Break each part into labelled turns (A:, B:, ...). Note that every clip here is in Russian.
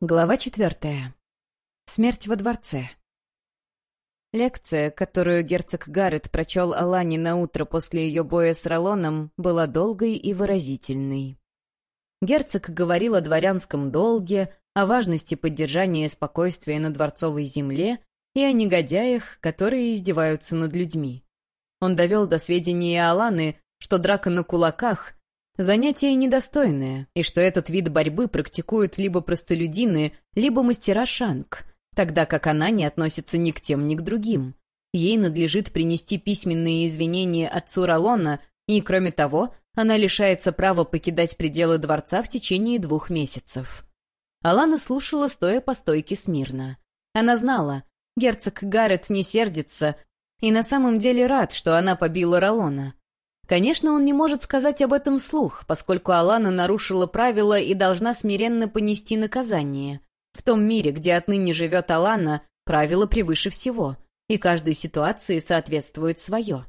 A: Глава 4. Смерть во дворце. Лекция, которую герцог Гаррет прочел Алане на утро после ее боя с Ролоном, была долгой и выразительной. Герцог говорил о дворянском долге, о важности поддержания спокойствия на дворцовой земле и о негодяях, которые издеваются над людьми. Он довел до сведения Аланы, что драка на кулаках — занятие недостойное, и что этот вид борьбы практикуют либо простолюдины, либо мастера шанг, тогда как она не относится ни к тем, ни к другим. Ей надлежит принести письменные извинения отцу Ролона, и, кроме того, она лишается права покидать пределы дворца в течение 2 месяцев. Алана слушала, стоя по стойке смирно. Она знала, герцог Гаррет не сердится и на самом деле рад, что она побила Ролона. Конечно, он не может сказать об этом вслух, поскольку Алана нарушила правила и должна смиренно понести наказание. В том мире, где отныне живет Алана, правила превыше всего, и каждой ситуации соответствует свое.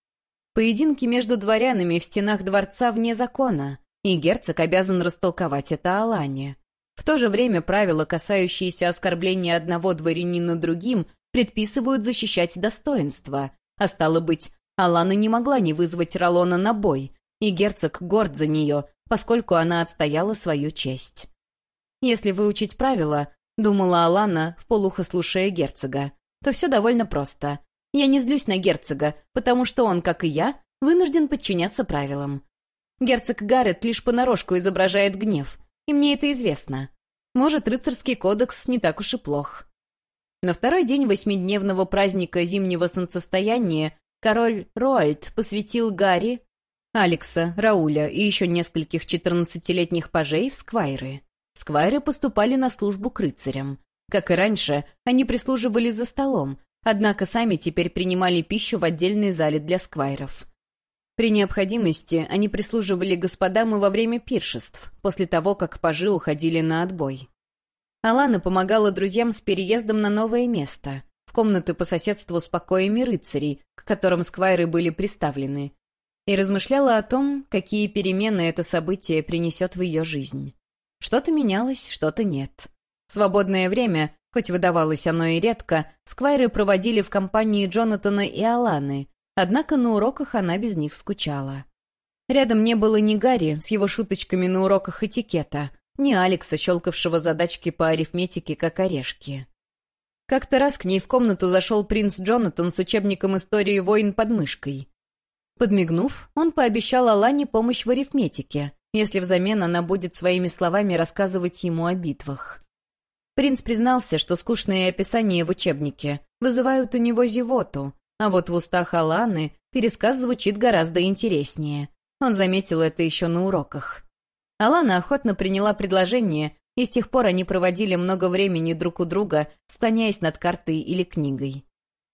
A: Поединки между дворянами в стенах дворца вне закона, и герцог обязан растолковать это Алане. В то же время правила, касающиеся оскорбления одного дворянина другим, предписывают защищать достоинство, а стало быть, Алана не могла не вызвать Ролона на бой, и герцог горд за нее, поскольку она отстояла свою честь. Если выучить правила, думала Алана, вполухо слушая герцога, то все довольно просто. Я не злюсь на герцога, потому что он, как и я, вынужден подчиняться правилам. Герцог Гаррет лишь понарошку изображает гнев, и мне это известно. Может, рыцарский кодекс не так уж и плох. На второй день 8-дневного праздника зимнего солнцестояния король Роальд посвятил Гарри, Алекса, Рауля и еще нескольких 14-летних пажей в сквайры. Сквайры поступали на службу к рыцарям. Как и раньше, они прислуживали за столом, однако сами теперь принимали пищу в отдельной зале для сквайров. При необходимости они прислуживали господам и во время пиршеств, после того, как пажи уходили на отбой. Алана помогала друзьям с переездом на новое место, в комнаты по соседству с покоями рыцарей, к которым сквайры были приставлены, и размышляла о том, какие перемены это событие принесет в ее жизнь. Что-то менялось, что-то нет. В свободное время, хоть выдавалось оно и редко, сквайры проводили в компании Джонатана и Аланы, однако на уроках она без них скучала. Рядом не было ни Гарри с его шуточками на уроках этикета, ни Алекса, щелкавшего задачки по арифметике, как орешки. Как-то раз к ней в комнату зашел принц Джонатан с учебником истории войн под мышкой. Подмигнув, он пообещал Алане помощь в арифметике, если взамен она будет своими словами рассказывать ему о битвах. Принц признался, что скучные описания в учебнике вызывают у него зевоту, а вот в устах Аланы пересказ звучит гораздо интереснее. Он заметил это еще на уроках. Алана охотно приняла предложение, и с тех пор они проводили много времени друг у друга, склоняясь над картой или книгой.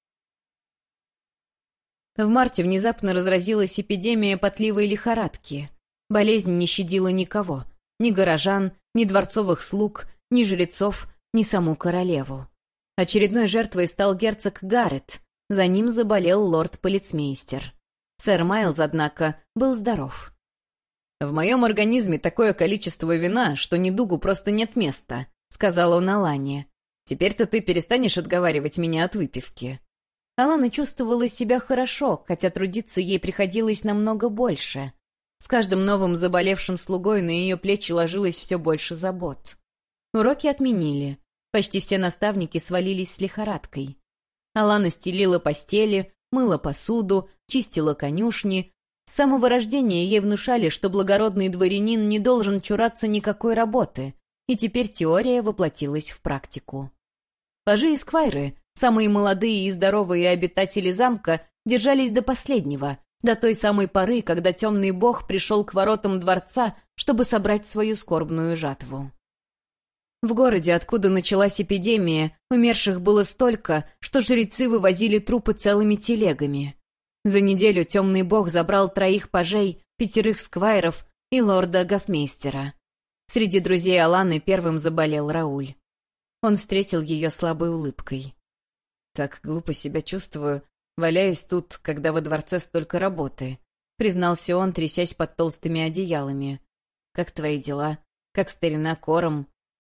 A: В марте внезапно разразилась эпидемия потливой лихорадки. Болезнь не щадила никого, ни горожан, ни дворцовых слуг, ни жрецов, ни саму королеву. Очередной жертвой стал герцог Гаррет, за ним заболел лорд-полицмейстер. Сэр Майлз, однако, был здоров. «В моем организме такое количество вина, что недугу просто нет места», — сказал он Алане. «Теперь-то ты перестанешь отговаривать меня от выпивки». Алана чувствовала себя хорошо, хотя трудиться ей приходилось намного больше. С каждым новым заболевшим слугой на ее плечи ложилось все больше забот. Уроки отменили. Почти все наставники свалились с лихорадкой. Алана стелила постели, мыла посуду, чистила конюшни. С самого рождения ей внушали, что благородный дворянин не должен чураться никакой работы, и теперь теория воплотилась в практику. Пажи и сквайры, самые молодые и здоровые обитатели замка, держались до последнего, до той самой поры, когда темный бог пришел к воротам дворца, чтобы собрать свою скорбную жатву. В городе, откуда началась эпидемия, умерших было столько, что жрецы вывозили трупы целыми телегами. За неделю темный бог забрал 3 пажей, 5 сквайров и лорда гофмейстера. Среди друзей Аланы первым заболел Рауль. Он встретил ее слабой улыбкой. «Так глупо себя чувствую, валяюсь тут, когда во дворце столько работы», — признался он, трясясь под толстыми одеялами. «Как твои дела? Как старина Кором?»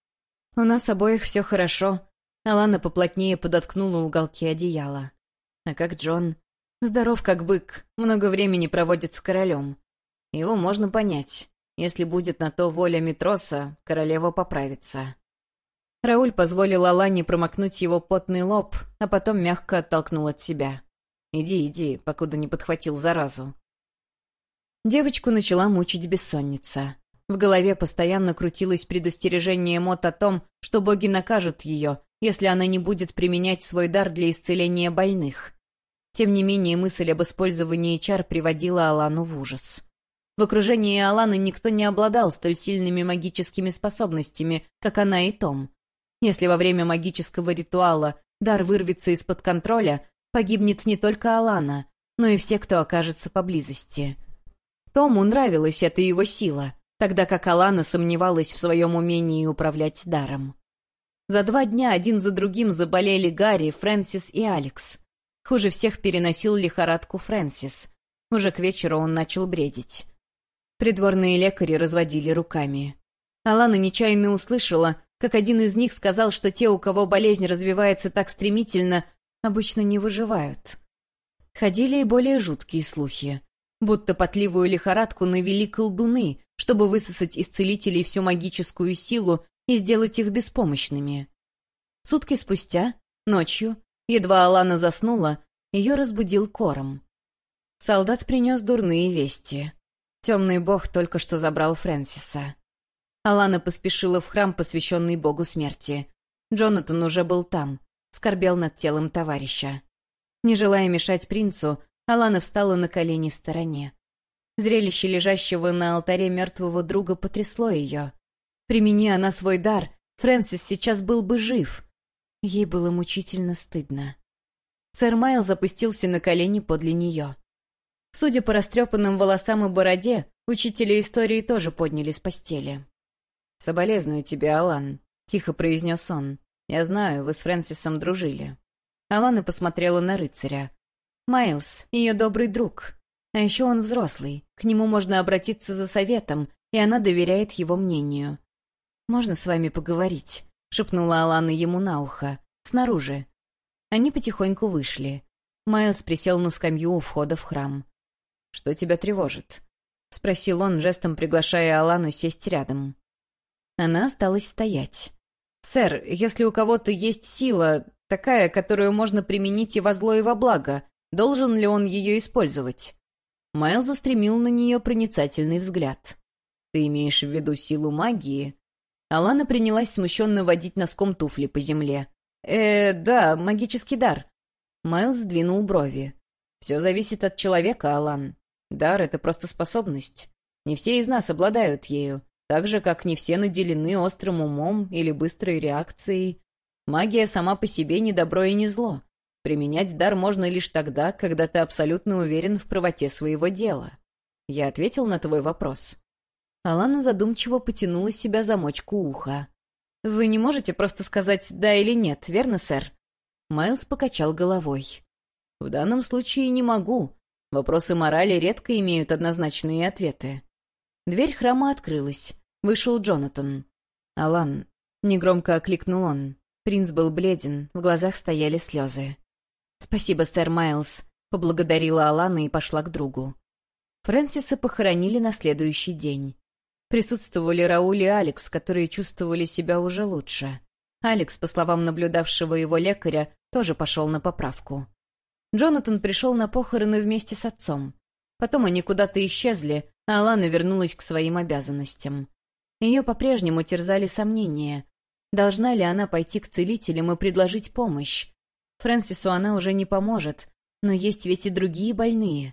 A: «У нас обоих все хорошо». Алана поплотнее подоткнула уголки одеяла. «А как Джон?» «Здоров как бык, много времени проводит с королем. Его можно понять. Если будет на то воля Митроса, королева поправится». Рауль позволил Алане промокнуть его потный лоб, а потом мягко оттолкнул от себя. «Иди, иди, покуда не подхватил заразу». Девочку начала мучить бессонница. В голове постоянно крутилось предостережение Мот о том, что боги накажут ее, если она не будет применять свой дар для исцеления больных. Тем не менее, мысль об использовании чар приводила Алану в ужас. В окружении Аланы никто не обладал столь сильными магическими способностями, как она и Том. Если во время магического ритуала дар вырвется из-под контроля, погибнет не только Алана, но и все, кто окажется поблизости. Тому нравилась эта его сила, тогда как Алана сомневалась в своем умении управлять даром. За 2 дня один за другим заболели Гарри, Фрэнсис и Алекс. Хуже всех переносил лихорадку Фрэнсис. Уже к вечеру он начал бредить. Придворные лекари разводили руками. Алана нечаянно услышала, как один из них сказал, что те, у кого болезнь развивается так стремительно, обычно не выживают. Ходили и более жуткие слухи. Будто потливую лихорадку навели колдуны, чтобы высосать из целителей всю магическую силу и сделать их беспомощными. Сутки спустя, ночью, едва Алана заснула, ее разбудил Кором. Солдат принес дурные вести. Темный бог только что забрал Фрэнсиса. Алана поспешила в храм, посвященный богу смерти. Джонатан уже был там, скорбел над телом товарища. Не желая мешать принцу, Алана встала на колени в стороне. Зрелище лежащего на алтаре мертвого друга потрясло ее. Примени она свой дар, Фрэнсис сейчас был бы жив. Ей было мучительно стыдно. Сэр Майл запустился на колени подле нее. Судя по растрепанным волосам и бороде, учителя истории тоже подняли с постели. «Соболезную тебе, Алан», — тихо произнес он. «Я знаю, вы с Фрэнсисом дружили». Алана посмотрела на рыцаря. «Майлз — ее добрый друг. А еще он взрослый, к нему можно обратиться за советом, и она доверяет его мнению. «Можно с вами поговорить?» — шепнула Алана ему на ухо. «Снаружи». Они потихоньку вышли. Майлз присел на скамью у входа в храм. «Что тебя тревожит?» — спросил он, жестом приглашая Алану сесть рядом. Она осталась стоять. «Сэр, если у кого-то есть сила, такая, которую можно применить и во зло, и во благо, должен ли он ее использовать?» Майлз устремил на нее проницательный взгляд. «Ты имеешь в виду силу магии?» Алана принялась смущенно водить носком туфли по земле. Да, магический дар». Майлз сдвинул брови. «Все зависит от человека, Алан. Дар — это просто способность. Не все из нас обладают ею, так же, как не все наделены острым умом или быстрой реакцией. Магия сама по себе не добро и не зло. Применять дар можно лишь тогда, когда ты абсолютно уверен в правоте своего дела. Я ответил на твой вопрос». Алана задумчиво потянула себя замочку уха. «Вы не можете просто сказать «да» или «нет», верно, сэр?» Майлз покачал головой. «В данном случае не могу. Вопросы морали редко имеют однозначные ответы». Дверь храма открылась. Вышел Джонатан. «Алан», — негромко окликнул он. Принц был бледен, в глазах стояли слезы. «Спасибо, сэр Майлз», — поблагодарила Алана и пошла к другу. Фрэнсиса похоронили на следующий день. Присутствовали Рауль и Алекс, которые чувствовали себя уже лучше. Алекс, по словам наблюдавшего его лекаря, тоже пошел на поправку. Джонатан пришел на похороны вместе с отцом. Потом они куда-то исчезли, а Алана вернулась к своим обязанностям. Ее по-прежнему терзали сомнения. Должна ли она пойти к целителям и предложить помощь? Фрэнсису она уже не поможет, но есть ведь и другие больные.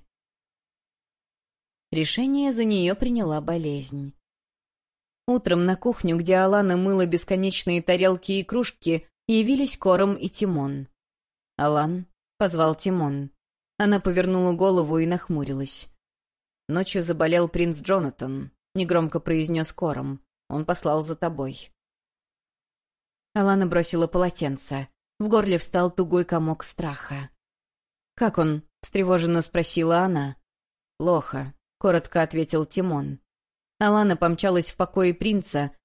A: Решение за нее приняла болезнь. Утром на кухню, где Алана мыла бесконечные тарелки и кружки, явились Кором и Тимон. «Алан», — позвал Тимон. Она повернула голову и нахмурилась. «Ночью заболел принц Джонатан», — негромко произнес Кором. «Он послал за тобой». Алана бросила полотенце. В горле встал тугой комок страха. «Как он?» — встревоженно спросила она. «Плохо», — коротко ответил Тимон. Алана помчалась в покое принца,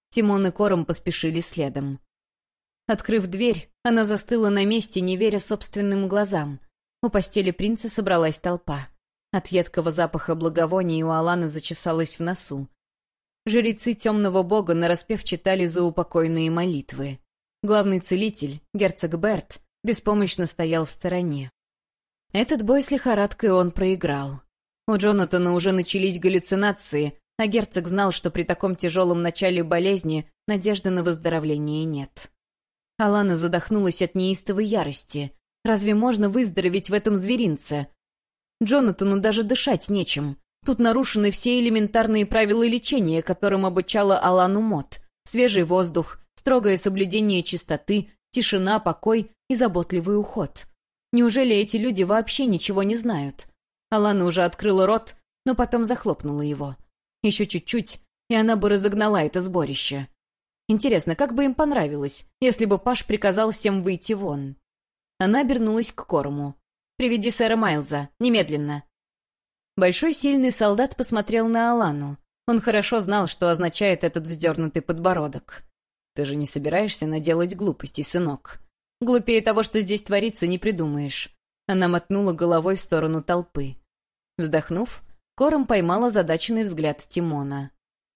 A: Тимон и Кором поспешили следом. Открыв дверь, она застыла на месте, не веря собственным глазам. У постели принца собралась толпа. От едкого запаха благовоний у Аланы зачесалась в носу. Жрецы темного бога нараспев читали заупокойные молитвы. Главный целитель, герцог Берт, беспомощно стоял в стороне. Этот бой с лихорадкой он проиграл. У Джонатана уже начались галлюцинации, а герцог знал, что при таком тяжелом начале болезни надежды на выздоровление нет. Алана задохнулась от неистовой ярости. Разве можно выздороветь в этом зверинце? Джонатану даже дышать нечем. Тут нарушены все элементарные правила лечения, которым обучала Алану Мот. Свежий воздух, строгое соблюдение чистоты, тишина, покой и заботливый уход. Неужели эти люди вообще ничего не знают? Алана уже открыла рот, но потом захлопнула его. Еще чуть-чуть, и она бы разогнала это сборище. Интересно, как бы им понравилось, если бы Паш приказал всем выйти вон? Она обернулась к Корму. «Приведи сэра Майлза, немедленно». Большой сильный солдат посмотрел на Алану. Он хорошо знал, что означает этот вздернутый подбородок. «Ты же не собираешься наделать глупостей, сынок? Глупее того, что здесь творится, не придумаешь». Она мотнула головой в сторону толпы. Вздохнув, Кором поймала озадаченный взгляд Тимона.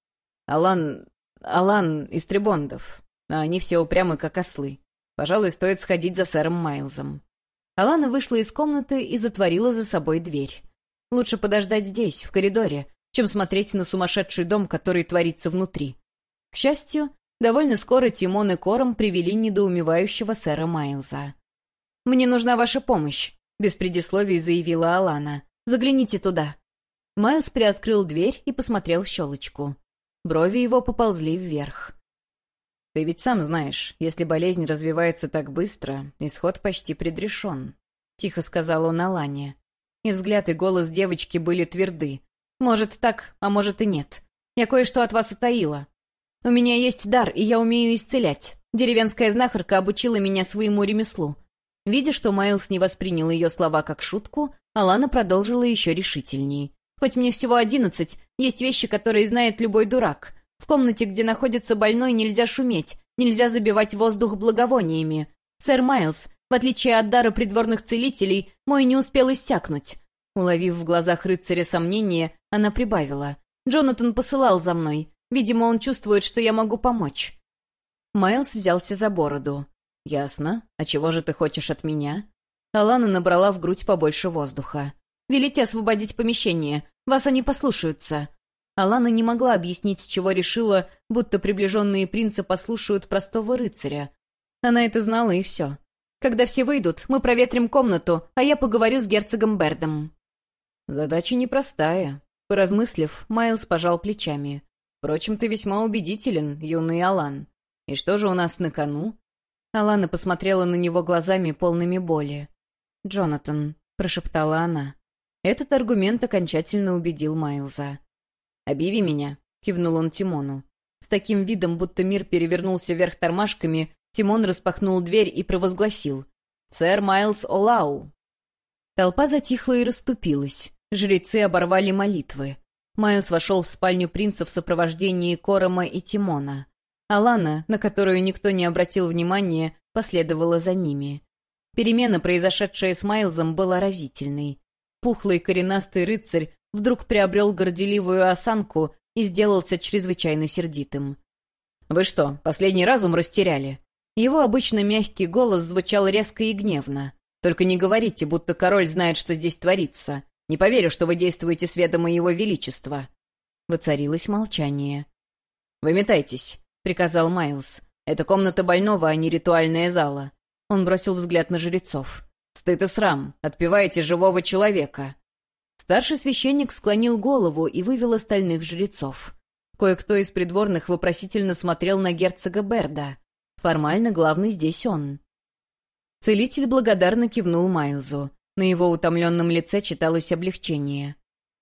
A: Алан из Трибондов, а они все упрямы, как ослы. Пожалуй, стоит сходить за сэром Майлзом». Алана вышла из комнаты и затворила за собой дверь. Лучше подождать здесь, в коридоре, чем смотреть на сумасшедший дом, который творится внутри. К счастью, довольно скоро Тимон и Кором привели недоумевающего сэра Майлза. «Мне нужна ваша помощь», — без предисловий заявила Алана. «Загляните туда». Майлз приоткрыл дверь и посмотрел в щелочку. Брови его поползли вверх. «Ты ведь сам знаешь, если болезнь развивается так быстро, исход почти предрешен», — тихо сказал он Алане. И взгляд и голос девочки были тверды. «Может, так, а может и нет. Я кое-что от вас утаила. У меня есть дар, и я умею исцелять. Деревенская знахарка обучила меня своему ремеслу». Видя, что Майлз не воспринял ее слова как шутку, Алана продолжила еще решительней. «Хоть мне всего 11, есть вещи, которые знает любой дурак. В комнате, где находится больной, нельзя шуметь, нельзя забивать воздух благовониями. Сэр Майлз, в отличие от дара придворных целителей, мой не успел иссякнуть». Уловив в глазах рыцаря сомнение, она прибавила. «Джонатан посылал за мной. Видимо, он чувствует, что я могу помочь». Майлз взялся за бороду. «Ясно. А чего же ты хочешь от меня?» Алана набрала в грудь побольше воздуха. «Велите освободить помещение. Вас они послушаются». Алана не могла объяснить, с чего решила, будто приближенные принца послушают простого рыцаря. Она это знала, и все. «Когда все выйдут, мы проветрим комнату, а я поговорю с герцогом Бердом». «Задача непростая». Поразмыслив, Майлз пожал плечами. «Впрочем, ты весьма убедителен, юный Алан. И что же у нас на кону?» Алана посмотрела на него глазами, полными боли. «Джонатан», — прошептала она. Этот аргумент окончательно убедил Майлза. «Объяви меня», — кивнул он Тимону. С таким видом, будто мир перевернулся вверх тормашками, Тимон распахнул дверь и провозгласил: «Сэр Майлз Олау». Толпа затихла и расступилась. Жрецы оборвали молитвы. Майлз вошел в спальню принца в сопровождении Корома и Тимона. Алана, на которую никто не обратил внимания, последовала за ними. Перемена, произошедшая с Майлзом, была разительной. Пухлый коренастый рыцарь вдруг приобрел горделивую осанку и сделался чрезвычайно сердитым. «Вы что, последний разум растеряли?» Его обычно мягкий голос звучал резко и гневно. «Только не говорите, будто король знает, что здесь творится. Не поверю, что вы действуете с ведома его величества». Воцарилось молчание. «Выметайтесь», — приказал Майлз. «Это комната больного, а не ритуальная зала». Он бросил взгляд на жрецов. «Стыд и срам! Отпеваете живого человека!» Старший священник склонил голову и вывел остальных жрецов. Кое-кто из придворных вопросительно смотрел на герцога Берда. Формально главный здесь он. Целитель благодарно кивнул Майлзу. На его утомленном лице читалось облегчение.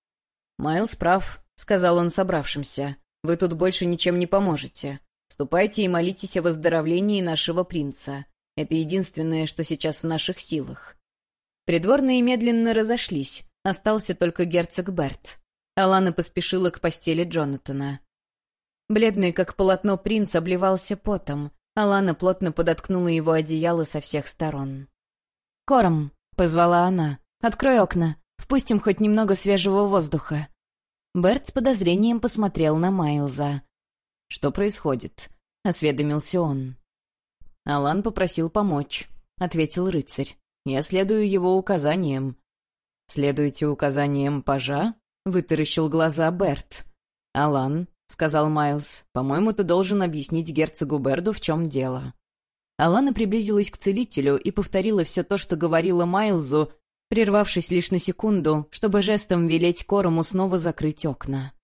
A: «Майлз прав», — сказал он собравшимся. «Вы тут больше ничем не поможете. Ступайте и молитесь о выздоровлении нашего принца. Это единственное, что сейчас в наших силах». Придворные медленно разошлись. Остался только герцог Берт. Алана поспешила к постели Джонатана. Бледный, как полотно, принц обливался потом. Алана плотно подоткнула его одеяло со всех сторон. «Корм», — позвала она, — «открой окна. Впустим хоть немного свежего воздуха». Берт с подозрением посмотрел на Майлза. «Что происходит?» — осведомился он. «Алан попросил помочь», — ответил рыцарь. «Я следую его указаниям». «Следуете указаниям пажа?» — вытаращил глаза Берт. «Алан», — сказал Майлз, — «по-моему, ты должен объяснить герцогу Берду, в чем дело». Алана приблизилась к целителю и повторила все то, что говорила Майлзу, прервавшись лишь на секунду, чтобы жестом велеть Корому снова закрыть окна.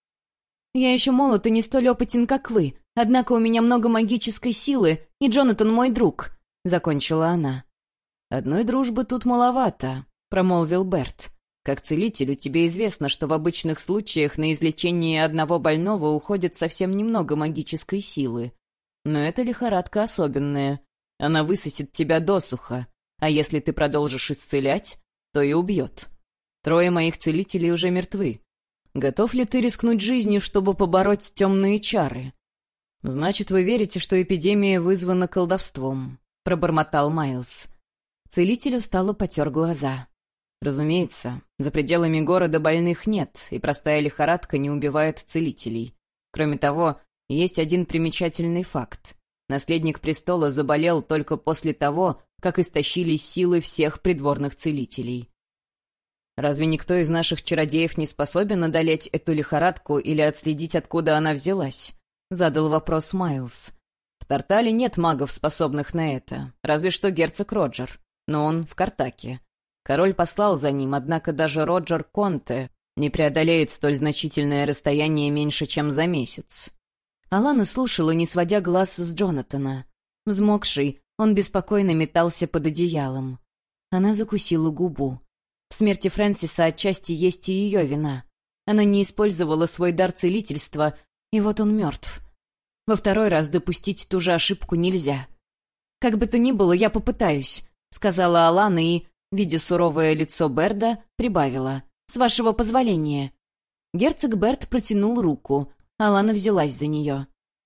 A: «Я еще молод и не столь опытен, как вы, однако у меня много магической силы, и Джонатан мой друг», — закончила она. «Одной дружбы тут маловато», — промолвил Берт. «Как целителю тебе известно, что в обычных случаях на излечение одного больного уходит совсем немного магической силы. Но эта лихорадка особенная. Она высосет тебя досуха, а если ты продолжишь исцелять, то и убьет. 3 моих целителей уже мертвы. Готов ли ты рискнуть жизнью, чтобы побороть темные чары?» «Значит, вы верите, что эпидемия вызвана колдовством», — пробормотал Майлз. Целитель устало потер глаза. «Разумеется, за пределами города больных нет, и простая лихорадка не убивает целителей. Кроме того, есть один примечательный факт. Наследник престола заболел только после того, как истощились силы всех придворных целителей. Разве никто из наших чародеев не способен одолеть эту лихорадку или отследить, откуда она взялась?» — задал вопрос Майлз. «В Тартале нет магов, способных на это, разве что герцог Роджер, но он в Картаке. Король послал за ним, однако даже Роджер Конте не преодолеет столь значительное расстояние меньше, чем за месяц». Алана слушала, не сводя глаз с Джонатана. Взмокший, он беспокойно метался под одеялом. Она закусила губу. В смерти Фрэнсиса отчасти есть и ее вина. Она не использовала свой дар целительства, и вот он мертв. Во второй раз допустить ту же ошибку нельзя. «Как бы то ни было, я попытаюсь», — сказала Алана и, видя суровое лицо Берда, прибавила. «С вашего позволения». Герцог Берд протянул руку. Алана взялась за нее.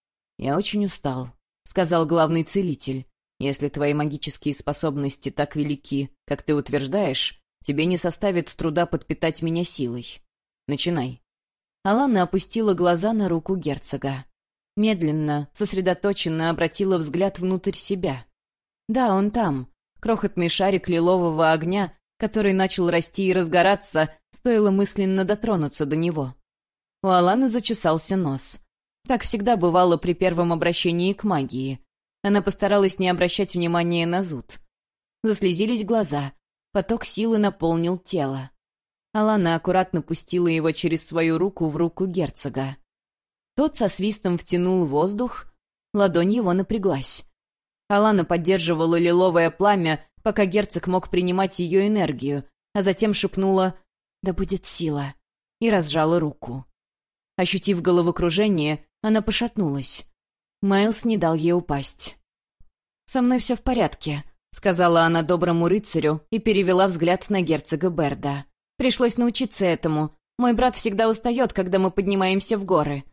A: «Я очень устал», — сказал главный целитель. «Если твои магические способности так велики, как ты утверждаешь, тебе не составит труда подпитать меня силой. Начинай». Алана опустила глаза на руку герцога. Медленно, сосредоточенно обратила взгляд внутрь себя. Да, он там. Крохотный шарик лилового огня, который начал расти и разгораться, стоило мысленно дотронуться до него. У Аланы зачесался нос. Так всегда бывало при первом обращении к магии. Она постаралась не обращать внимания на зуд. Заслезились глаза. Поток силы наполнил тело. Алана аккуратно пустила его через свою руку в руку герцога. Тот со свистом втянул воздух, ладонь его напряглась. Алана поддерживала лиловое пламя, пока герцог мог принимать ее энергию, а затем шепнула «Да будет сила» и разжала руку. Ощутив головокружение, она пошатнулась. Майлз не дал ей упасть. «Со мной все в порядке», — сказала она доброму рыцарю и перевела взгляд на герцога Берда. «Пришлось научиться этому. Мой брат всегда устает, когда мы поднимаемся в горы».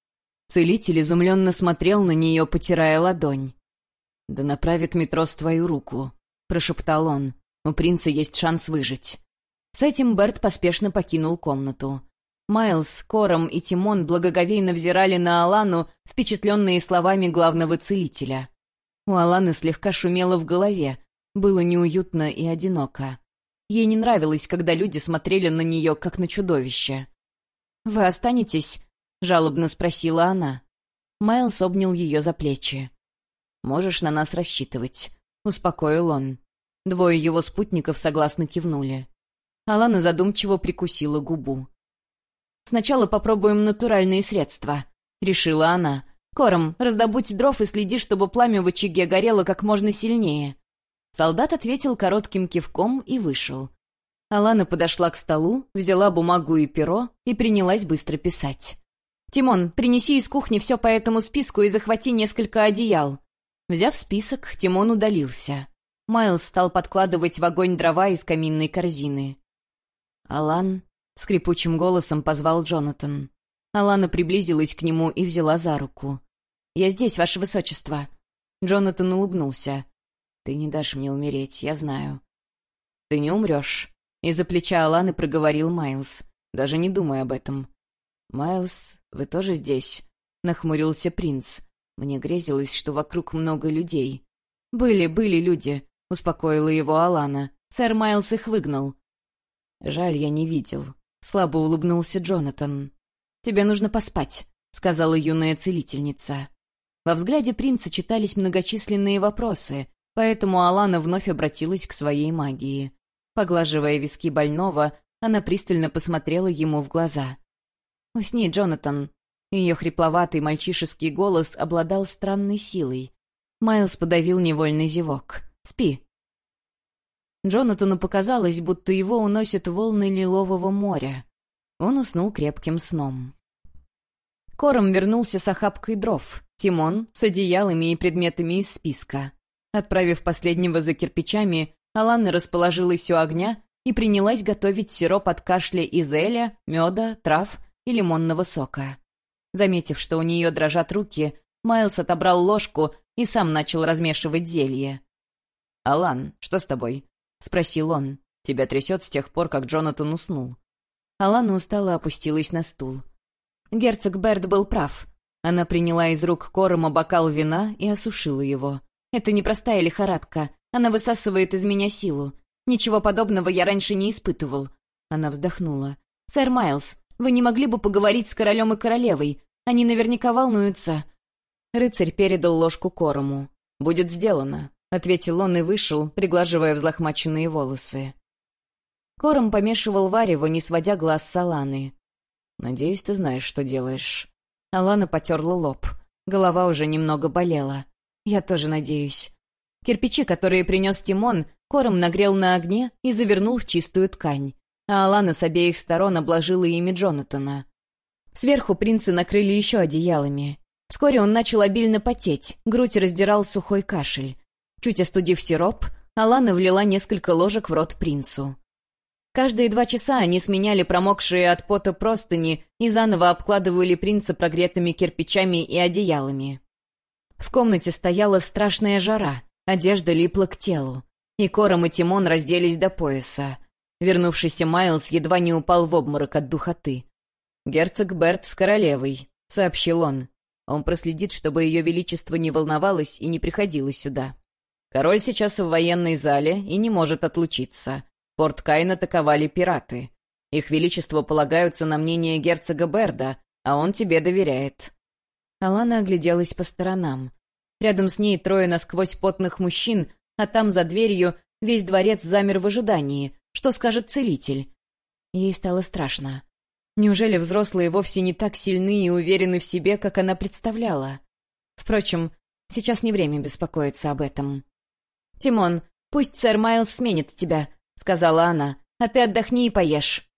A: Целитель изумленно смотрел на нее, потирая ладонь. «Да направит Метрос твою руку», — прошептал он. «У принца есть шанс выжить». С этим Берт поспешно покинул комнату. Майлз, Кором и Тимон благоговейно взирали на Алану, впечатленные словами главного целителя. У Аланы слегка шумело в голове, было неуютно и одиноко. Ей не нравилось, когда люди смотрели на нее, как на чудовище. «Вы останетесь?» — жалобно спросила она. Майлз обнял ее за плечи. «Можешь на нас рассчитывать», — успокоил он. Двое его спутников согласно кивнули. Алана задумчиво прикусила губу. «Сначала попробуем натуральные средства», — решила она. «Кором, раздобудь дров и следи, чтобы пламя в очаге горело как можно сильнее». Солдат ответил коротким кивком и вышел. Алана подошла к столу, взяла бумагу и перо и принялась быстро писать. «Тимон, принеси из кухни все по этому списку и захвати несколько одеял». Взяв список, Тимон удалился. Майлз стал подкладывать в огонь дрова из каминной корзины. «Алан», — скрипучим голосом позвал Джонатан. Алана приблизилась к нему и взяла за руку. «Я здесь, ваше высочество». Джонатан улыбнулся. «Ты не дашь мне умереть, я знаю». «Ты не умрешь», — из-за плеча Аланы проговорил Майлз. «Даже не думай об этом». «Майлз, вы тоже здесь?» — нахмурился принц. Мне грезилось, что вокруг много людей. «Были люди», — успокоила его Алана. «Сэр Майлз их выгнал». «Жаль, я не видел», — слабо улыбнулся Джонатан. «Тебе нужно поспать», — сказала юная целительница. Во взгляде принца читались многочисленные вопросы, поэтому Алана вновь обратилась к своей магии. Поглаживая виски больного, она пристально посмотрела ему в глаза. «Усни, Джонатан». Ее хрипловатый мальчишеский голос обладал странной силой. Майлз подавил невольный зевок. «Спи». Джонатану показалось, будто его уносят волны лилового моря. Он уснул крепким сном. Кором вернулся с охапкой дров, Тимон — с одеялами и предметами из списка. Отправив последнего за кирпичами, Алана расположилась у огня и принялась готовить сироп от кашля из эля, меда, трав и лимонного сока. Заметив, что у нее дрожат руки, Майлз отобрал ложку и сам начал размешивать зелье. «Алан, что с тобой?» — спросил он. «Тебя трясет с тех пор, как Джонатан уснул». Алана устало опустилась на стул. Герцог Берт был прав. Она приняла из рук Корома бокал вина и осушила его. «Это непростая лихорадка. Она высасывает из меня силу. Ничего подобного я раньше не испытывал». Она вздохнула. «Сэр Майлз, вы не могли бы поговорить с королем и королевой? Они наверняка волнуются». Рыцарь передал ложку Корому. «Будет сделано», — ответил он и вышел, приглаживая взлохмаченные волосы. Кором помешивал варево, не сводя глаз с Аланы. «Надеюсь, ты знаешь, что делаешь». Алана потерла лоб. Голова уже немного болела. «Я тоже надеюсь». Кирпичи, которые принес Тимон, Кором нагрел на огне и завернул в чистую ткань, а Алана с обеих сторон обложила ими Джонатана. Сверху принца накрыли еще одеялами. Вскоре он начал обильно потеть, грудь раздирал сухой кашель. Чуть остудив сироп, Алана влила несколько ложек в рот принцу. Каждые 2 часа они сменяли промокшие от пота простыни и заново обкладывали принца прогретыми кирпичами и одеялами. В комнате стояла страшная жара, одежда липла к телу, и Кором и Тимон разделись до пояса. Вернувшийся Майлз едва не упал в обморок от духоты. «Герцог Берт с королевой», — сообщил он. «Он проследит, чтобы ее величество не волновалось и не приходило сюда. Король сейчас в военной зале и не может отлучиться. Порт Каин атаковали пираты. Их величество полагаются на мнение герцога Берда, а он тебе доверяет». Алана огляделась по сторонам. Рядом с ней 3 насквозь потных мужчин, а там за дверью весь дворец замер в ожидании. Что скажет целитель? Ей стало страшно. Неужели взрослые вовсе не так сильны и уверены в себе, как она представляла? Впрочем, сейчас не время беспокоиться об этом. «Тимон, пусть сэр Майлз сменит тебя», — сказала она, — «а ты отдохни и поешь».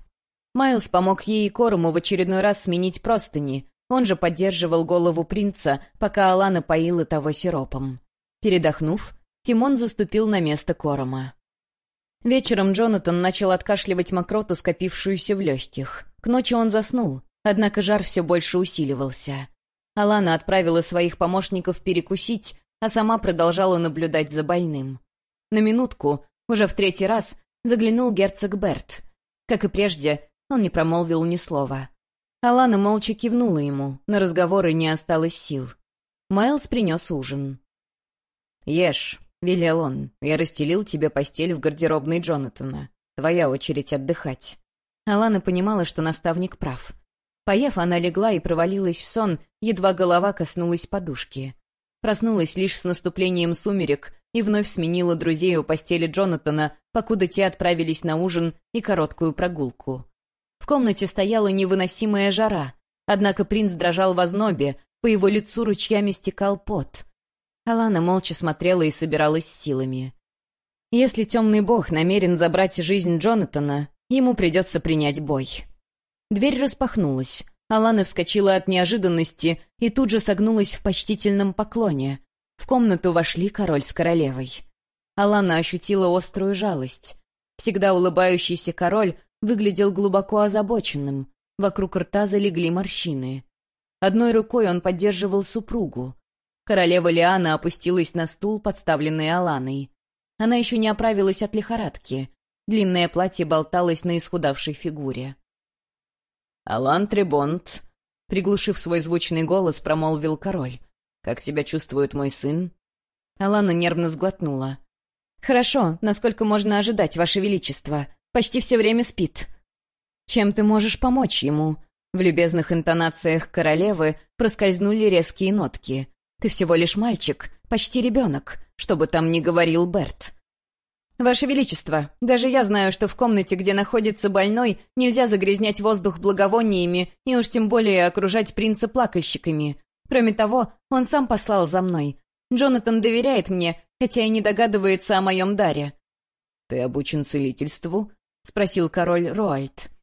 A: Майлз помог ей и Корому в очередной раз сменить простыни. Он же поддерживал голову принца, пока Алана поила того сиропом. Передохнув, Тимон заступил на место Корома. Вечером Джонатан начал откашливать мокроту, скопившуюся в легких. К ночи он заснул, однако жар все больше усиливался. Алана отправила своих помощников перекусить, а сама продолжала наблюдать за больным. На минутку, уже в 3-й раз, заглянул герцог Берт. Как и прежде, он не промолвил ни слова. Алана молча кивнула ему, на разговоры не осталось сил. Майлз принес ужин. «Ешь», — велел он, — «я расстелил тебе постель в гардеробной Джонатана. Твоя очередь отдыхать». Алана понимала, что наставник прав. Поев, она легла и провалилась в сон, едва голова коснулась подушки. Проснулась лишь с наступлением сумерек и вновь сменила друзей у постели Джонатана, покуда те отправились на ужин и короткую прогулку. В комнате стояла невыносимая жара, однако принц дрожал в ознобе, по его лицу ручьями стекал пот. Алана молча смотрела и собиралась с силами. Если темный бог намерен забрать жизнь Джонатана, ему придется принять бой. Дверь распахнулась. Алана вскочила от неожиданности и тут же согнулась в почтительном поклоне. В комнату вошли король с королевой. Алана ощутила острую жалость. Всегда улыбающийся король выглядел глубоко озабоченным. вокруг рта залегли морщины. Одной рукой он поддерживал супругу. Королева Лиана опустилась на стул, подставленный Аланой. Она еще не оправилась от лихорадки. Длинное платье болталось на исхудавшей фигуре. «Алан Требонт», — приглушив свой звучный голос, промолвил король. «Как себя чувствует мой сын?» Алана нервно сглотнула. «Хорошо, насколько можно ожидать, Ваше Величество. Почти все время спит». «Чем ты можешь помочь ему?» В любезных интонациях королевы проскользнули резкие нотки. «Ты всего лишь мальчик, почти ребенок, что бы там ни говорил Берт». «Ваше Величество, даже я знаю, что в комнате, где находится больной, нельзя загрязнять воздух благовониями и уж тем более окружать принца плакальщиками. Кроме того, он сам послал за мной. Джонатан доверяет мне, хотя и не догадывается о моем даре». «Ты обучен целительству?» — спросил король Роальд.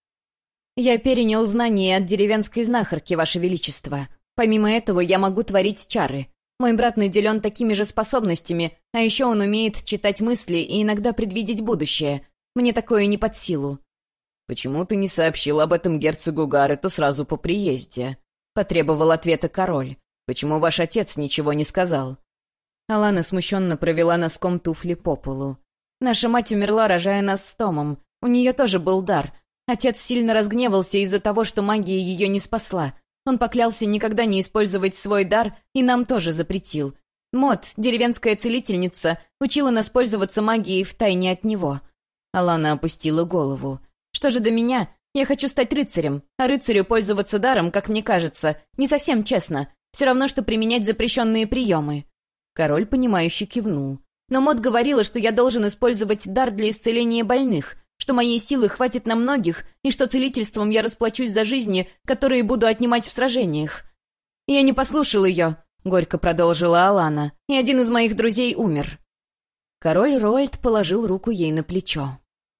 A: «Я перенял знания от деревенской знахарки, Ваше Величество. Помимо этого, я могу творить чары. Мой брат наделен такими же способностями, а еще он умеет читать мысли и иногда предвидеть будущее. Мне такое не под силу». «Почему ты не сообщил об этом герцогу Гаррету сразу по приезде?» — потребовал ответа король. «Почему ваш отец ничего не сказал?» Алана смущенно провела носком туфли по полу. «Наша мать умерла, рожая нас с Томом. У нее тоже был дар. Отец сильно разгневался из-за того, что магия ее не спасла. Он поклялся никогда не использовать свой дар и нам тоже запретил. Мот, деревенская целительница, учила нас пользоваться магией втайне от него». Алана опустила голову. «Что же до меня? Я хочу стать рыцарем, а рыцарю пользоваться даром, как мне кажется, не совсем честно. Все равно, что применять запрещенные приемы». Король, понимающе кивнул. «Но Мот говорила, что я должен использовать дар для исцеления больных, что моей силы хватит на многих, и что целительством я расплачусь за жизни, которые буду отнимать в сражениях». «Я не послушал ее», — горько продолжила Алана, — «и один из моих друзей умер». Король Роальд положил руку ей на плечо.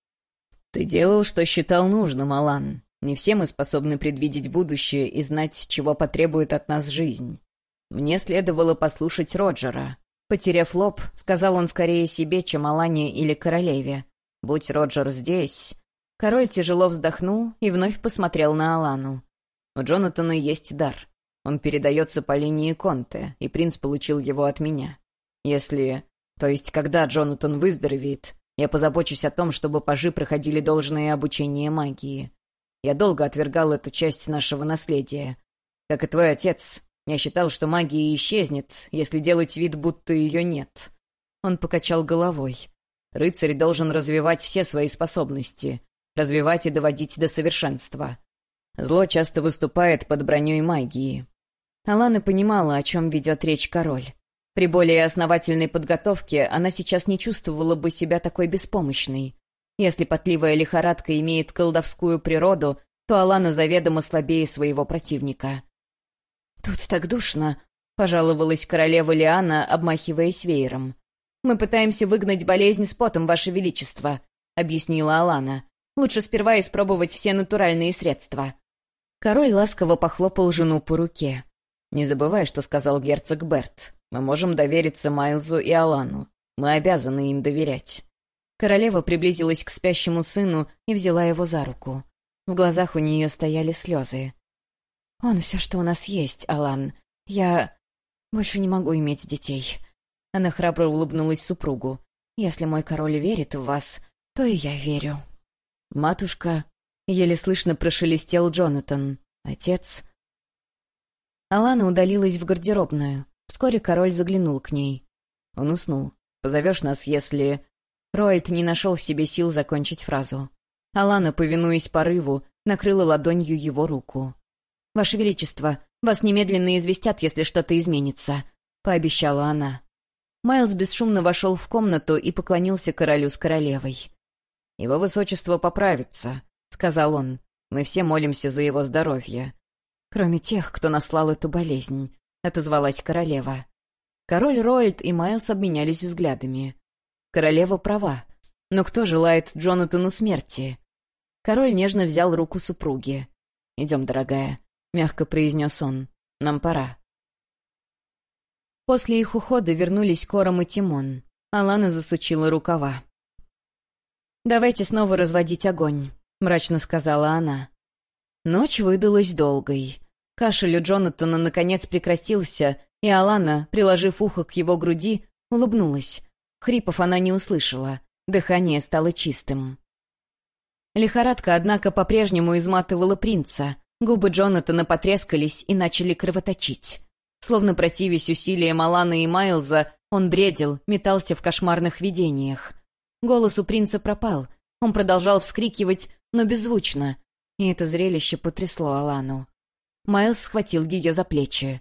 A: «Ты делал, что считал нужным, Алан. Не все мы способны предвидеть будущее и знать, чего потребует от нас жизнь. Мне следовало послушать Роджера». Потеряв лоб, сказал он скорее себе, чем Алане или королеве. «Будь Роджер здесь...» Король тяжело вздохнул и вновь посмотрел на Алану. «У Джонатана есть дар. Он передается по линии Конте, и принц получил его от меня. Если... То есть, когда Джонатан выздоровеет, я позабочусь о том, чтобы пажи проходили должное обучение магии. Я долго отвергал эту часть нашего наследия. Как и твой отец, я считал, что магия исчезнет, если делать вид, будто ее нет». Он покачал головой. «Рыцарь должен развивать все свои способности, развивать и доводить до совершенства. Зло часто выступает под броней магии». Алана понимала, о чем ведет речь король. При более основательной подготовке она сейчас не чувствовала бы себя такой беспомощной. Если потливая лихорадка имеет колдовскую природу, то Алана заведомо слабее своего противника. «Тут так душно», — пожаловалась королева Лиана, обмахиваясь веером. «Мы пытаемся выгнать болезнь с потом, Ваше Величество», — объяснила Алана. «Лучше сперва испробовать все натуральные средства». Король ласково похлопал жену по руке. «Не забывай, что сказал герцог Берт. Мы можем довериться Майлзу и Алану. Мы обязаны им доверять». Королева приблизилась к спящему сыну и взяла его за руку. В глазах у нее стояли слезы. «Он все, что у нас есть, Алан. Я больше не могу иметь детей». Она храбро улыбнулась супругу. «Если мой король верит в вас, то и я верю». «Матушка...» — еле слышно прошелестел Джонатан. «Отец...» Алана удалилась в гардеробную. Вскоре король заглянул к ней. Он уснул. «Позовешь нас, если...» Роальд не нашел в себе сил закончить фразу. Алана, повинуясь порыву, накрыла ладонью его руку. «Ваше Величество, вас немедленно известят, если что-то изменится», — пообещала она. Майлз бесшумно вошел в комнату и поклонился королю с королевой. «Его высочество поправится», — сказал он. «Мы все молимся за его здоровье». «Кроме тех, кто наслал эту болезнь», — отозвалась королева. Король Роальд и Майлз обменялись взглядами. Королева права. Но кто желает Джонатану смерти? Король нежно взял руку супруги. «Идем, дорогая», — мягко произнес он. «Нам пора». После их ухода вернулись Кором и Тимон. Алана засучила рукава. «Давайте снова разводить огонь», — мрачно сказала она. Ночь выдалась долгой. Кашель у Джонатана наконец прекратился, и Алана, приложив ухо к его груди, улыбнулась. Хрипов она не услышала. Дыхание стало чистым. Лихорадка, однако, по-прежнему изматывала принца. Губы Джонатана потрескались и начали кровоточить. Словно противясь усилиям Аланы и Майлза, он бредил, метался в кошмарных видениях. Голос у принца пропал. Он продолжал вскрикивать, но беззвучно. И это зрелище потрясло Алану. Майлз схватил ее за плечи.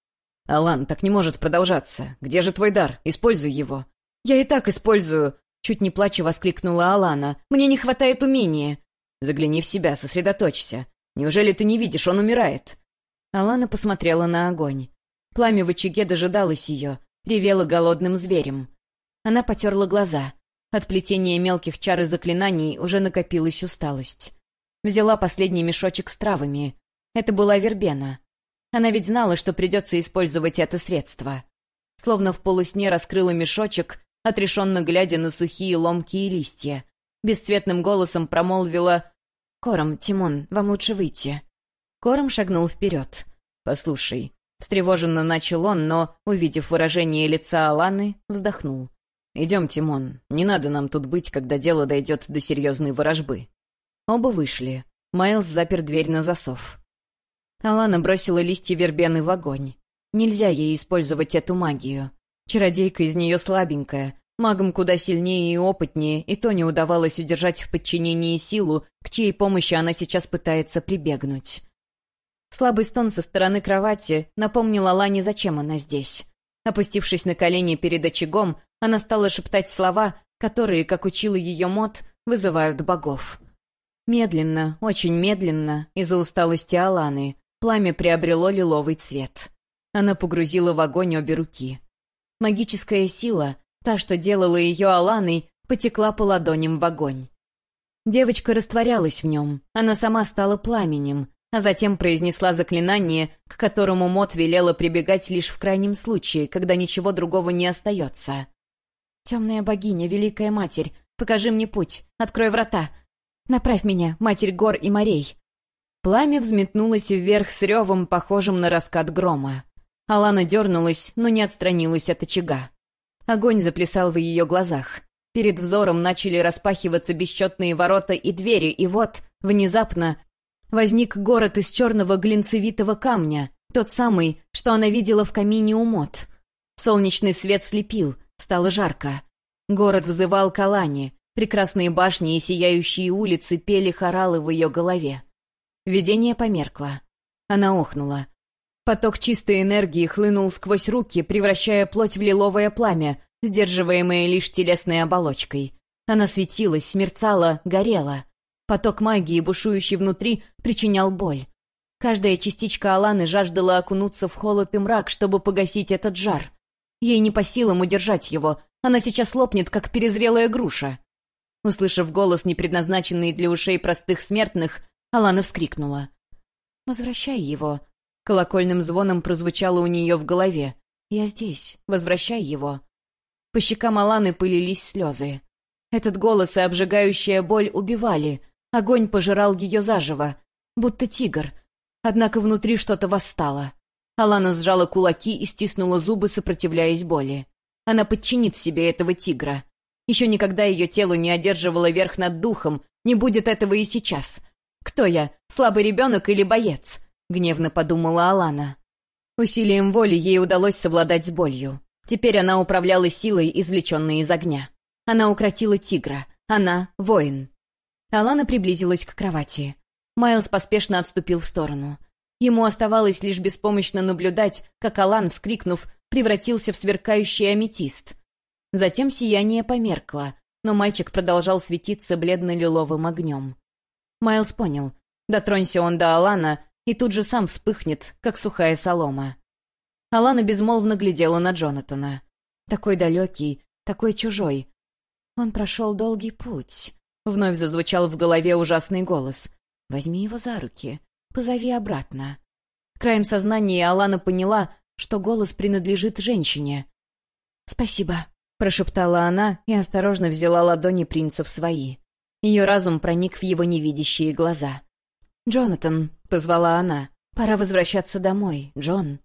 A: «Алан, так не может продолжаться. Где же твой дар? Используй его». «Я и так использую!» Чуть не плача воскликнула Алана. «Мне не хватает умения!» «Загляни в себя, сосредоточься. Неужели ты не видишь, он умирает?» Алана посмотрела на огонь. Пламя в очаге дожидалось ее, ревело голодным зверем. Она потерла глаза. От плетения мелких чар и заклинаний уже накопилась усталость. Взяла последний мешочек с травами. Это была вербена. Она ведь знала, что придется использовать это средство. Словно в полусне раскрыла мешочек, отрешенно глядя на сухие ломкие листья. Бесцветным голосом промолвила: «Кором, Тимон, вам лучше выйти». Кором шагнул вперед. «Послушай». Встревоженно начал он, но, увидев выражение лица Аланы, вздохнул. «Идем, Тимон. Не надо нам тут быть, когда дело дойдет до серьезной ворожбы». Оба вышли. Майлз запер дверь на засов. Алана бросила листья вербены в огонь. Нельзя ей использовать эту магию. Чародейка из нее слабенькая. Магам куда сильнее и опытнее, и то не удавалось удержать в подчинении силу, к чьей помощи она сейчас пытается прибегнуть. Слабый стон со стороны кровати напомнил Алане, зачем она здесь. Опустившись на колени перед очагом, она стала шептать слова, которые, как учила ее Мот, вызывают богов. Медленно, очень медленно, из-за усталости Аланы, пламя приобрело лиловый цвет. Она погрузила в огонь обе руки. Магическая сила, та, что делала ее Аланой, потекла по ладоням в огонь. Девочка растворялась в нем, она сама стала пламенем, а затем произнесла заклинание, к которому Мот велела прибегать лишь в крайнем случае, когда ничего другого не остается. «Темная богиня, великая матерь, покажи мне путь, открой врата. Направь меня, матерь гор и морей». Пламя взметнулось вверх с ревом, похожим на раскат грома. Алана дернулась, но не отстранилась от очага. Огонь заплясал в ее глазах. Перед взором начали распахиваться бесчетные ворота и двери, и вот, внезапно, возник город из черного глинцевитого камня, тот самый, что она видела в камине у Мот. Солнечный свет слепил, стало жарко. Город взывал к Алане, прекрасные башни и сияющие улицы пели хоралы в ее голове. Видение померкло. Она охнула. Поток чистой энергии хлынул сквозь руки, превращая плоть в лиловое пламя, сдерживаемое лишь телесной оболочкой. Она светилась, мерцала, горела. Поток магии, бушующий внутри, причинял боль. Каждая частичка Аланы жаждала окунуться в холод и мрак, чтобы погасить этот жар. Ей не по силам удержать его, она сейчас лопнет, как перезрелая груша. Услышав голос, не предназначенный для ушей простых смертных, Алана вскрикнула. «Возвращай его!» Колокольным звоном прозвучало у нее в голове. «Я здесь. Возвращай его!» По щекам Аланы пылились слезы. Этот голос и обжигающая боль убивали. Огонь пожирал ее заживо, будто тигр. Однако внутри что-то восстало. Алана сжала кулаки и стиснула зубы, сопротивляясь боли. Она подчинит себе этого тигра. Еще никогда ее тело не одерживало верх над духом, не будет этого и сейчас. «Кто я? Слабый ребенок или боец?» — гневно подумала Алана. Усилием воли ей удалось совладать с болью. Теперь она управляла силой, извлеченной из огня. Она укротила тигра. Она — воин. Алана приблизилась к кровати. Майлз поспешно отступил в сторону. Ему оставалось лишь беспомощно наблюдать, как Алан, вскрикнув, превратился в сверкающий аметист. Затем сияние померкло, но мальчик продолжал светиться бледно-лиловым огнем. Майлз понял. Дотронься он до Алана, и тут же сам вспыхнет, как сухая солома. Алана безмолвно глядела на Джонатана. Такой далекий, такой чужой. Он прошел долгий путь. Вновь зазвучал в голове ужасный голос. «Возьми его за руки, позови обратно». Краем сознания Алана поняла, что голос принадлежит женщине. «Спасибо», — прошептала она и осторожно взяла ладони принца в свои. Ее разум проник в его невидящие глаза. «Джонатан», — позвала она, — «пора возвращаться домой, Джон».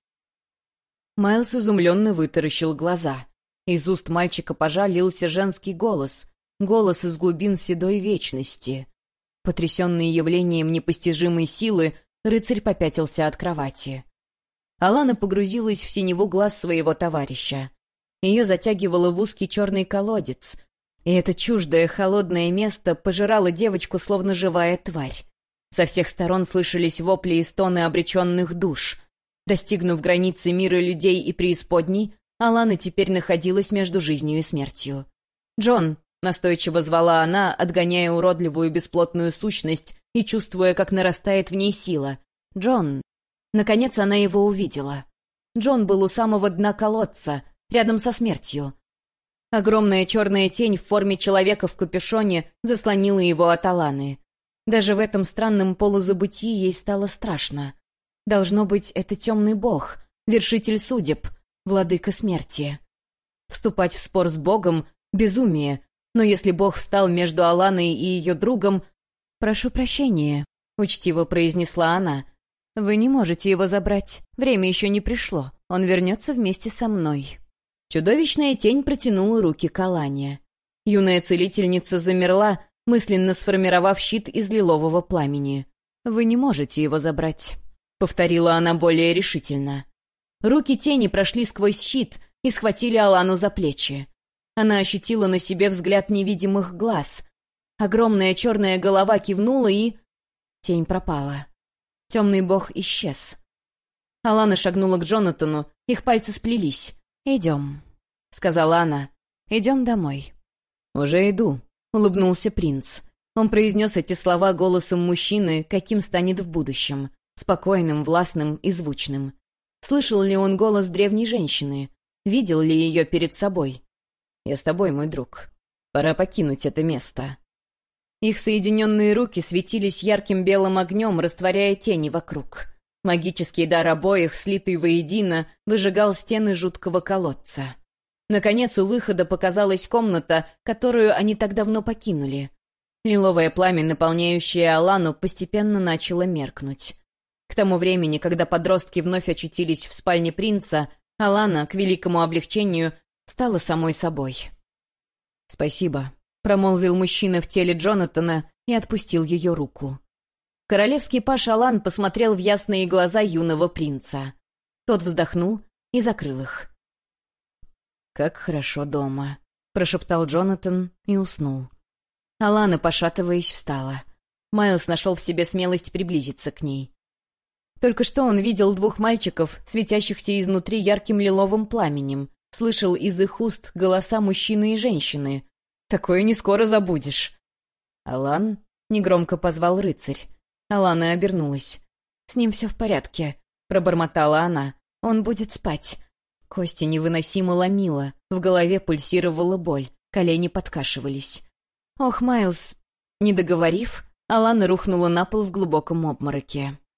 A: Майлз изумленно вытаращил глаза. Из уст мальчика-пажа лился женский голос, голос из глубин седой вечности. Потрясенный явлением непостижимой силы, рыцарь попятился от кровати. Алана погрузилась в синеву глаз своего товарища. Ее затягивало в узкий черный колодец, и это чуждое холодное место пожирало девочку, словно живая тварь. Со всех сторон слышались вопли и стоны обреченных душ. Достигнув границы мира людей и преисподней, Алана теперь находилась между жизнью и смертью. «Джон!» — настойчиво звала она, отгоняя уродливую бесплотную сущность и чувствуя, как нарастает в ней сила. «Джон!» Наконец она его увидела. Джон был у самого дна колодца, рядом со смертью. Огромная черная тень в форме человека в капюшоне заслонила его от Аланы. Даже в этом странном полузабытии ей стало страшно. Должно быть, это темный бог, вершитель судеб, владыка смерти. Вступать в спор с богом — безумие, но если бог встал между Аланой и ее другом... «Прошу прощения», — учтиво произнесла она. «Вы не можете его забрать. Время еще не пришло. Он вернется вместе со мной». Чудовищная тень протянула руки к Алане. Юная целительница замерла, мысленно сформировав щит из лилового пламени. «Вы не можете его забрать», — повторила она более решительно. Руки тени прошли сквозь щит и схватили Алану за плечи. Она ощутила на себе взгляд невидимых глаз. Огромная черная голова кивнула и... Тень пропала. Темный бог исчез. Алана шагнула к Джонатану, их пальцы сплелись. «Идем», — сказала она. «Идем домой». «Уже иду», — улыбнулся принц. Он произнес эти слова голосом мужчины, каким станет в будущем. Спокойным, властным и звучным. Слышал ли он голос древней женщины? Видел ли ее перед собой? «Я с тобой, мой друг. Пора покинуть это место». Их соединенные руки светились ярким белым огнем, растворяя тени вокруг. Магический дар обоих, слитый воедино, выжигал стены жуткого колодца. Наконец, у выхода показалась комната, которую они так давно покинули. Лиловое пламя, наполняющее Алану, постепенно начало меркнуть. К тому времени, когда подростки вновь очутились в спальне принца, Алана, к великому облегчению, стала самой собой. «Спасибо», — промолвил мужчина в теле Джонатана и отпустил ее руку. Королевский паж Алан посмотрел в ясные глаза юного принца. Тот вздохнул и закрыл их. «Как хорошо дома», — прошептал Джонатан и уснул. Алана, пошатываясь, встала. Майлз нашел в себе смелость приблизиться к ней. Только что он видел двух мальчиков, светящихся изнутри ярким лиловым пламенем, слышал из их уст голоса мужчины и женщины. Такое не скоро забудешь. «Алан?» — негромко позвал рыцарь. Алана обернулась. «С ним все в порядке», — пробормотала она. «Он будет спать». Кости невыносимо ломило, в голове пульсировала боль, колени подкашивались. «Ох, Майлз!» Не договорив, Алана рухнула на пол в глубоком обмороке.